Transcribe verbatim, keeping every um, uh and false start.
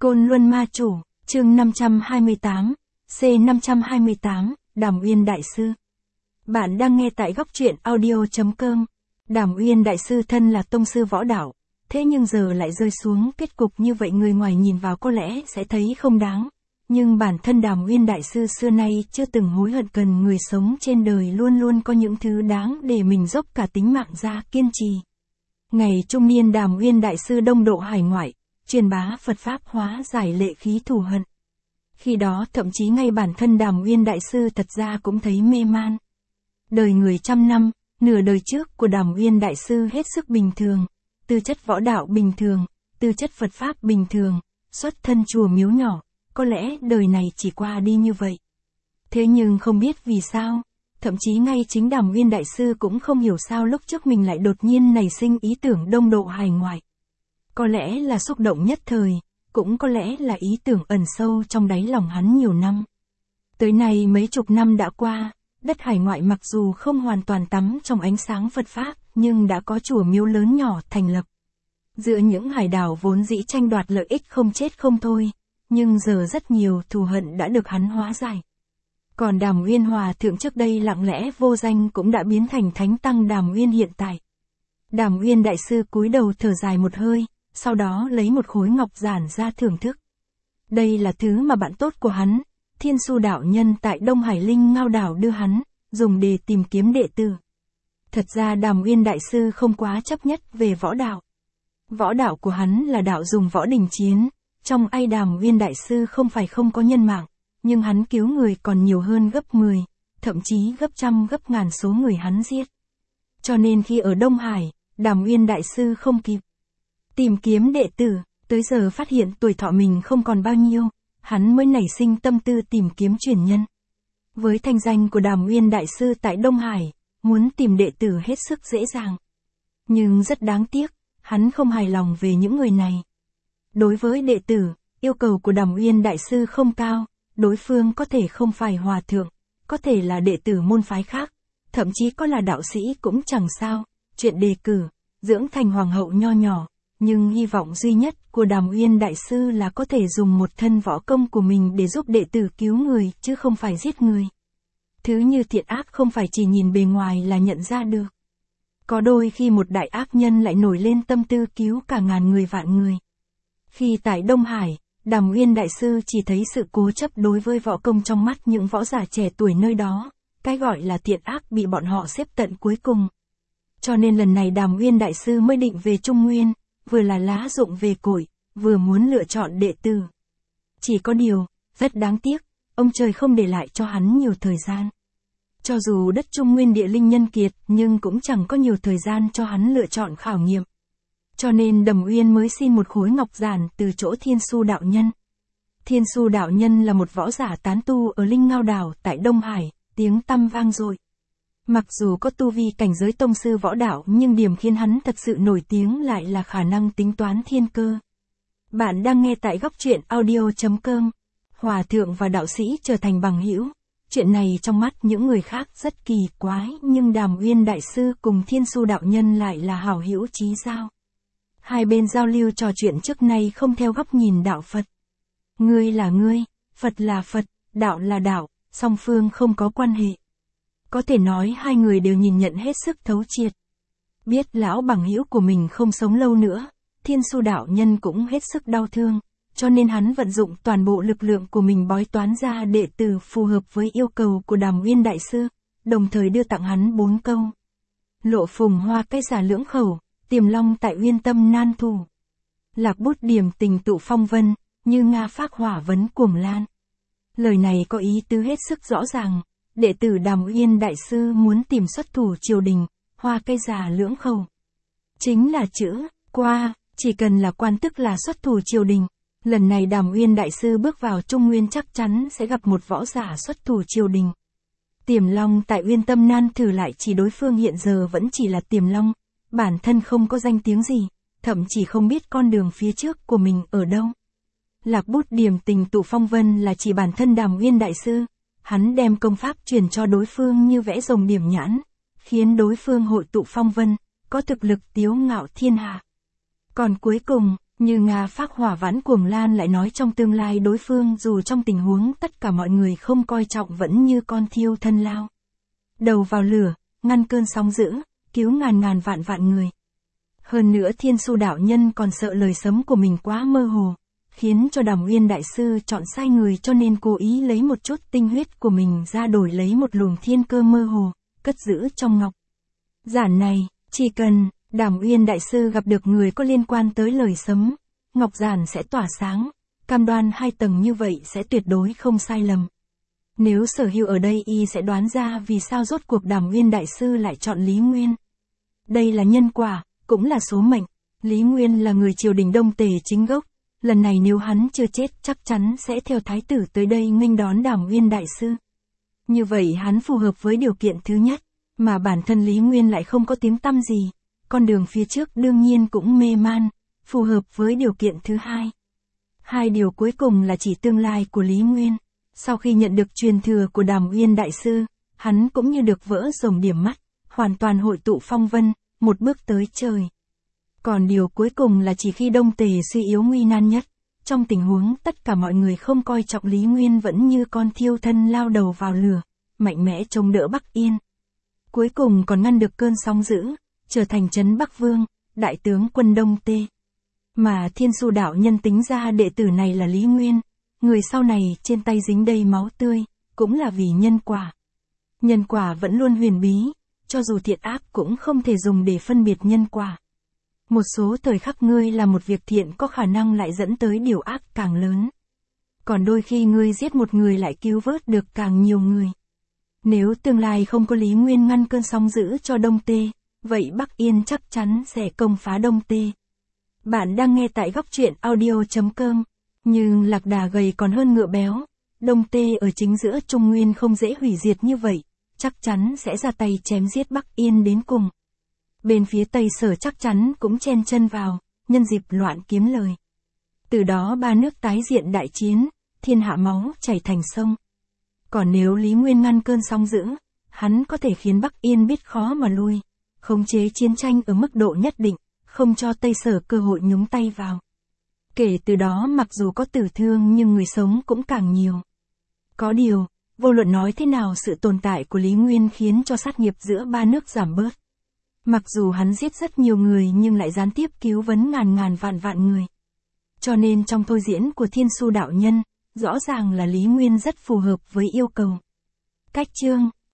Côn Luân Ma Chủ, chương năm trăm hai mươi tám, C năm trăm hai mươi tám, Đàm Uyên Đại Sư. Bạn đang nghe tại góc truyện audio chấm com. Đàm Uyên Đại Sư thân là tông sư võ đạo, thế nhưng giờ lại rơi xuống kết cục như vậy, người ngoài nhìn vào có lẽ sẽ thấy không đáng. Nhưng bản thân Đàm Uyên Đại Sư xưa nay chưa từng hối hận, cần người sống trên đời luôn luôn có những thứ đáng để mình dốc cả tính mạng ra kiên trì. Ngày trung niên Đàm Uyên Đại Sư đông độ hải ngoại, truyền bá Phật Pháp hóa giải lệ khí thù hận. Khi đó thậm chí ngay bản thân Đàm Uyên Đại Sư thật ra cũng thấy mê man. Đời người trăm năm, nửa đời trước của Đàm Uyên Đại Sư hết sức bình thường, tư chất võ đạo bình thường, tư chất Phật Pháp bình thường, xuất thân chùa miếu nhỏ, có lẽ đời này chỉ qua đi như vậy. Thế nhưng không biết vì sao, thậm chí ngay chính Đàm Uyên Đại Sư cũng không hiểu sao lúc trước mình lại đột nhiên nảy sinh ý tưởng đông độ hải ngoại. Có lẽ là xúc động nhất thời, cũng có lẽ là ý tưởng ẩn sâu trong đáy lòng hắn nhiều năm. Tới nay mấy chục năm đã qua, đất hải ngoại mặc dù không hoàn toàn tắm trong ánh sáng Phật Pháp, nhưng đã có chùa miếu lớn nhỏ thành lập. Giữa những hải đảo vốn dĩ tranh đoạt lợi ích không chết không thôi, nhưng giờ rất nhiều thù hận đã được hắn hóa giải. Còn Đàm Uyên Hòa Thượng trước đây lặng lẽ vô danh cũng đã biến thành thánh tăng Đàm Uyên hiện tại. Đàm Uyên Đại Sư cúi đầu thở dài một hơi, sau đó lấy một khối ngọc giản ra thưởng thức. Đây là thứ mà bạn tốt của hắn, Thiên Su đạo nhân tại Đông Hải Linh Ngao đảo đưa hắn, dùng để tìm kiếm đệ tử. Thật ra Đàm Uyên Đại Sư không quá chấp nhất về võ đạo. Võ đạo của hắn là đạo dùng võ đình chiến, trong ai Đàm Uyên Đại Sư không phải không có nhân mạng, nhưng hắn cứu người còn nhiều hơn gấp mười, thậm chí gấp trăm gấp ngàn số người hắn giết. Cho nên khi ở Đông Hải, Đàm Uyên Đại Sư không kịp tìm kiếm đệ tử, tới giờ phát hiện tuổi thọ mình không còn bao nhiêu, hắn mới nảy sinh tâm tư tìm kiếm truyền nhân. Với thanh danh của Đàm Uyên Đại Sư tại Đông Hải, muốn tìm đệ tử hết sức dễ dàng. Nhưng rất đáng tiếc, hắn không hài lòng về những người này. Đối với đệ tử, yêu cầu của Đàm Uyên Đại Sư không cao, đối phương có thể không phải hòa thượng, có thể là đệ tử môn phái khác, thậm chí có là đạo sĩ cũng chẳng sao, chuyện đề cử, dưỡng thành hoàng hậu nho nhỏ. Nhưng hy vọng duy nhất của Đàm Uyên Đại Sư là có thể dùng một thân võ công của mình để giúp đệ tử cứu người chứ không phải giết người. Thứ như thiện ác không phải chỉ nhìn bề ngoài là nhận ra được. Có đôi khi một đại ác nhân lại nổi lên tâm tư cứu cả ngàn người vạn người. Khi tại Đông Hải, Đàm Uyên Đại Sư chỉ thấy sự cố chấp đối với võ công trong mắt những võ giả trẻ tuổi nơi đó, cái gọi là thiện ác bị bọn họ xếp tận cuối cùng. Cho nên lần này Đàm Uyên Đại Sư mới định về Trung Nguyên, vừa là lá rụng về cội, vừa muốn lựa chọn đệ tử. Chỉ có điều, rất đáng tiếc, ông trời không để lại cho hắn nhiều thời gian. Cho dù đất Trung Nguyên địa linh nhân kiệt, nhưng cũng chẳng có nhiều thời gian cho hắn lựa chọn khảo nghiệm. Cho nên Đàm Uyên mới xin một khối ngọc giản từ chỗ Thiên Su đạo nhân. Thiên Su đạo nhân là một võ giả tán tu ở Linh Ngao đảo tại Đông Hải, tiếng tăm vang dội. Mặc dù có tu vi cảnh giới tông sư võ đạo, nhưng điểm khiến hắn thật sự nổi tiếng lại là khả năng tính toán thiên cơ. Bạn đang nghe tại góc truyện audio chấm com. Hòa thượng và đạo sĩ trở thành bằng hữu. Chuyện này trong mắt những người khác rất kỳ quái, nhưng Đàm Uyên Đại Sư cùng Thiên Su đạo nhân lại là hảo hữu chí giao. Hai bên giao lưu trò chuyện trước nay không theo góc nhìn đạo Phật. Ngươi là ngươi, Phật là Phật, đạo là đạo, song phương không có quan hệ. Có thể nói hai người đều nhìn nhận hết sức thấu triệt. Biết lão bằng hữu của mình không sống lâu nữa, Thiên Su đạo nhân cũng hết sức đau thương, cho nên hắn vận dụng toàn bộ lực lượng của mình bói toán ra đệ tử phù hợp với yêu cầu của Đàm Uyên Đại Sư, đồng thời đưa tặng hắn bốn câu. Lộ phùng hoa cây giả lưỡng khẩu, tiềm long tại uyên tâm nan thủ. Lạc bút điểm tình tụ phong vân, như Nga phác hỏa vấn cuồng lan. Lời này có ý tứ hết sức rõ ràng. Đệ tử Đàm Uyên Đại Sư muốn tìm xuất thủ triều đình, hoa cây già lưỡng khẩu. Chính là chữ, qua, chỉ cần là quan tức là xuất thủ triều đình. Lần này Đàm Uyên Đại Sư bước vào Trung Nguyên chắc chắn sẽ gặp một võ giả xuất thủ triều đình. Tiềm long tại uyên tâm nan thử lại chỉ đối phương hiện giờ vẫn chỉ là tiềm long, bản thân không có danh tiếng gì, thậm chỉ không biết con đường phía trước của mình ở đâu. Lạc bút điểm tình tụ phong vân là chỉ bản thân Đàm Uyên Đại Sư. Hắn đem công pháp truyền cho đối phương như vẽ rồng điểm nhãn, khiến đối phương hội tụ phong vân, có thực lực tiếu ngạo thiên hạ. Còn cuối cùng, Như Nga phác hỏa vãn cuồng lan lại nói trong tương lai đối phương dù trong tình huống tất cả mọi người không coi trọng vẫn như con thiêu thân lao đầu vào lửa, ngăn cơn sóng dữ, cứu ngàn ngàn vạn vạn người. Hơn nữa Thiên Su đạo nhân còn sợ lời sấm của mình quá mơ hồ, khiến cho Đàm Uyên đại sư chọn sai người cho nên cố ý lấy một chút tinh huyết của mình ra đổi lấy một luồng thiên cơ mơ hồ, cất giữ trong ngọc giản này, chỉ cần Đàm Uyên đại sư gặp được người có liên quan tới lời sấm, ngọc giản sẽ tỏa sáng, cam đoan hai tầng như vậy sẽ tuyệt đối không sai lầm. Nếu Sở Hưu ở đây y sẽ đoán ra vì sao rốt cuộc Đàm Uyên đại sư lại chọn Lý Nguyên. Đây là nhân quả, cũng là số mệnh. Lý Nguyên là người triều đình Đông Tề chính gốc, lần này nếu hắn chưa chết chắc chắn sẽ theo thái tử tới đây nghênh đón Đàm Uyên đại sư. Như vậy hắn phù hợp với điều kiện thứ nhất, mà bản thân Lý Nguyên lại không có tiếng tăm gì, con đường phía trước đương nhiên cũng mê man, phù hợp với điều kiện thứ hai. Hai điều cuối cùng là chỉ tương lai của Lý Nguyên. Sau khi nhận được truyền thừa của Đàm Uyên đại sư, hắn cũng như được vỡ rồng điểm mắt, hoàn toàn hội tụ phong vân, một bước tới trời. Còn điều cuối cùng là chỉ khi Đông Tề suy yếu nguy nan nhất, trong tình huống tất cả mọi người không coi trọng Lý Nguyên vẫn như con thiêu thân lao đầu vào lửa, mạnh mẽ chống đỡ Bắc Yên. Cuối cùng còn ngăn được cơn sóng dữ, trở thành trấn Bắc Vương, đại tướng quân Đông Tê. Mà Thiên Su đạo nhân tính ra đệ tử này là Lý Nguyên, người sau này trên tay dính đầy máu tươi, cũng là vì nhân quả. Nhân quả vẫn luôn huyền bí, cho dù thiện ác cũng không thể dùng để phân biệt nhân quả. Một số thời khắc ngươi làm một việc thiện có khả năng lại dẫn tới điều ác càng lớn. Còn đôi khi ngươi giết một người lại cứu vớt được càng nhiều người. Nếu tương lai không có Lý Nguyên ngăn cơn sóng dữ cho Đông Tê, vậy Bắc Yên chắc chắn sẽ công phá Đông Tê. Bạn đang nghe tại góc truyện audio chấm com. Nhưng lạc đà gầy còn hơn ngựa béo, Đông Tê ở chính giữa Trung Nguyên không dễ hủy diệt như vậy, chắc chắn sẽ ra tay chém giết Bắc Yên đến cùng. Bên phía Tây Sở chắc chắn cũng chen chân vào, nhân dịp loạn kiếm lời. Từ đó ba nước tái diện đại chiến, thiên hạ máu chảy thành sông. Còn nếu Lý Nguyên ngăn cơn sóng dữ, hắn có thể khiến Bắc Yên biết khó mà lui, khống chế chiến tranh ở mức độ nhất định, không cho Tây Sở cơ hội nhúng tay vào. Kể từ đó mặc dù có tử thương nhưng người sống cũng càng nhiều. Có điều, vô luận nói thế nào sự tồn tại của Lý Nguyên khiến cho sát nghiệp giữa ba nước giảm bớt. Mặc dù hắn giết rất nhiều người nhưng lại gián tiếp cứu vấn ngàn ngàn vạn vạn người. Cho nên trong thôi diễn của Thiên Su đạo nhân, rõ ràng là Lý Nguyên rất phù hợp với yêu cầu. Cách chương